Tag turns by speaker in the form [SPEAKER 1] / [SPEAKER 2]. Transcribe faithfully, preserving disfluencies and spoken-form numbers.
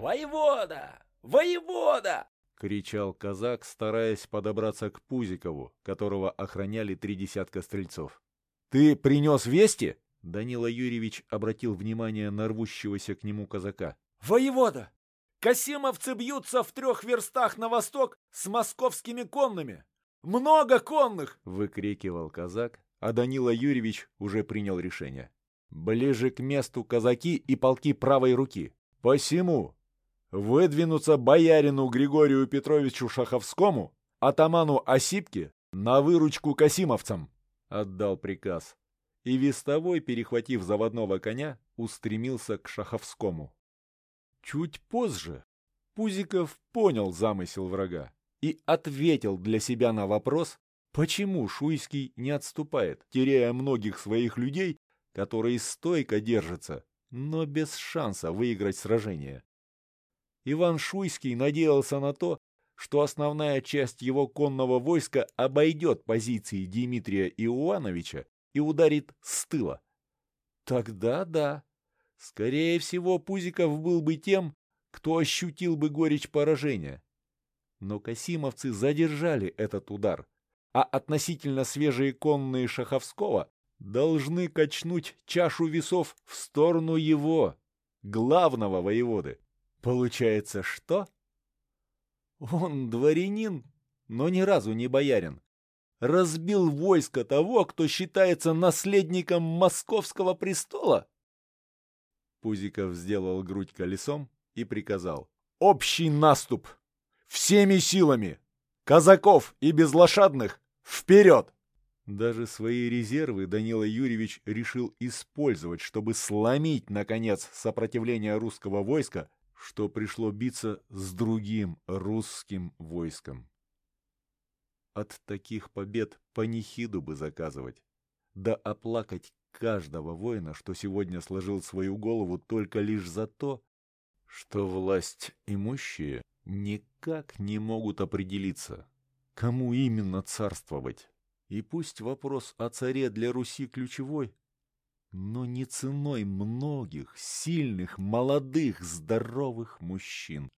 [SPEAKER 1] «Воевода! Воевода!» —
[SPEAKER 2] кричал казак, стараясь подобраться к Пузикову, которого охраняли три десятка стрельцов. «Ты принес вести?» — Данила Юрьевич обратил внимание на рвущегося к нему казака.
[SPEAKER 1] «Воевода! Касимовцы бьются в трех верстах на восток с московскими конными! Много конных!» —
[SPEAKER 2] выкрикивал казак, а Данила Юрьевич уже принял решение. «Ближе к месту казаки и полки правой руки. Посему выдвинуться боярину Григорию Петровичу Шаховскому, атаману Осипке, на выручку касимовцам!» — отдал приказ. И вестовой, перехватив заводного коня, устремился к Шаховскому. Чуть позже Пузиков понял замысел врага и ответил для себя на вопрос, почему Шуйский не отступает, теряя многих своих людей, которые стойко держатся, но без шанса выиграть сражение. Иван Шуйский надеялся на то, что основная часть его конного войска обойдет позиции Дмитрия Иоановича и ударит с тыла. Тогда да, скорее всего, Пузиков был бы тем, кто ощутил бы горечь поражения. Но касимовцы задержали этот удар, а относительно свежие конные Шаховского должны качнуть чашу весов в сторону его, главного воеводы. Получается, что? Он дворянин, но ни разу не боярин. Разбил войско того, кто считается наследником московского престола? Пузиков сделал грудь колесом и приказал: «Общий наступ! Всеми силами! Казаков и безлошадных вперед!» Даже свои резервы Данила Юрьевич решил использовать, чтобы сломить, наконец, сопротивление русского войска, что пришло биться с другим русским войском. От таких побед панихиду бы заказывать, да оплакать каждого воина, что сегодня сложил свою голову только лишь за то, что власть имущие никак не могут определиться, кому именно царствовать. И пусть вопрос о царе для Руси ключевой, но не ценой многих, сильных, молодых, здоровых мужчин.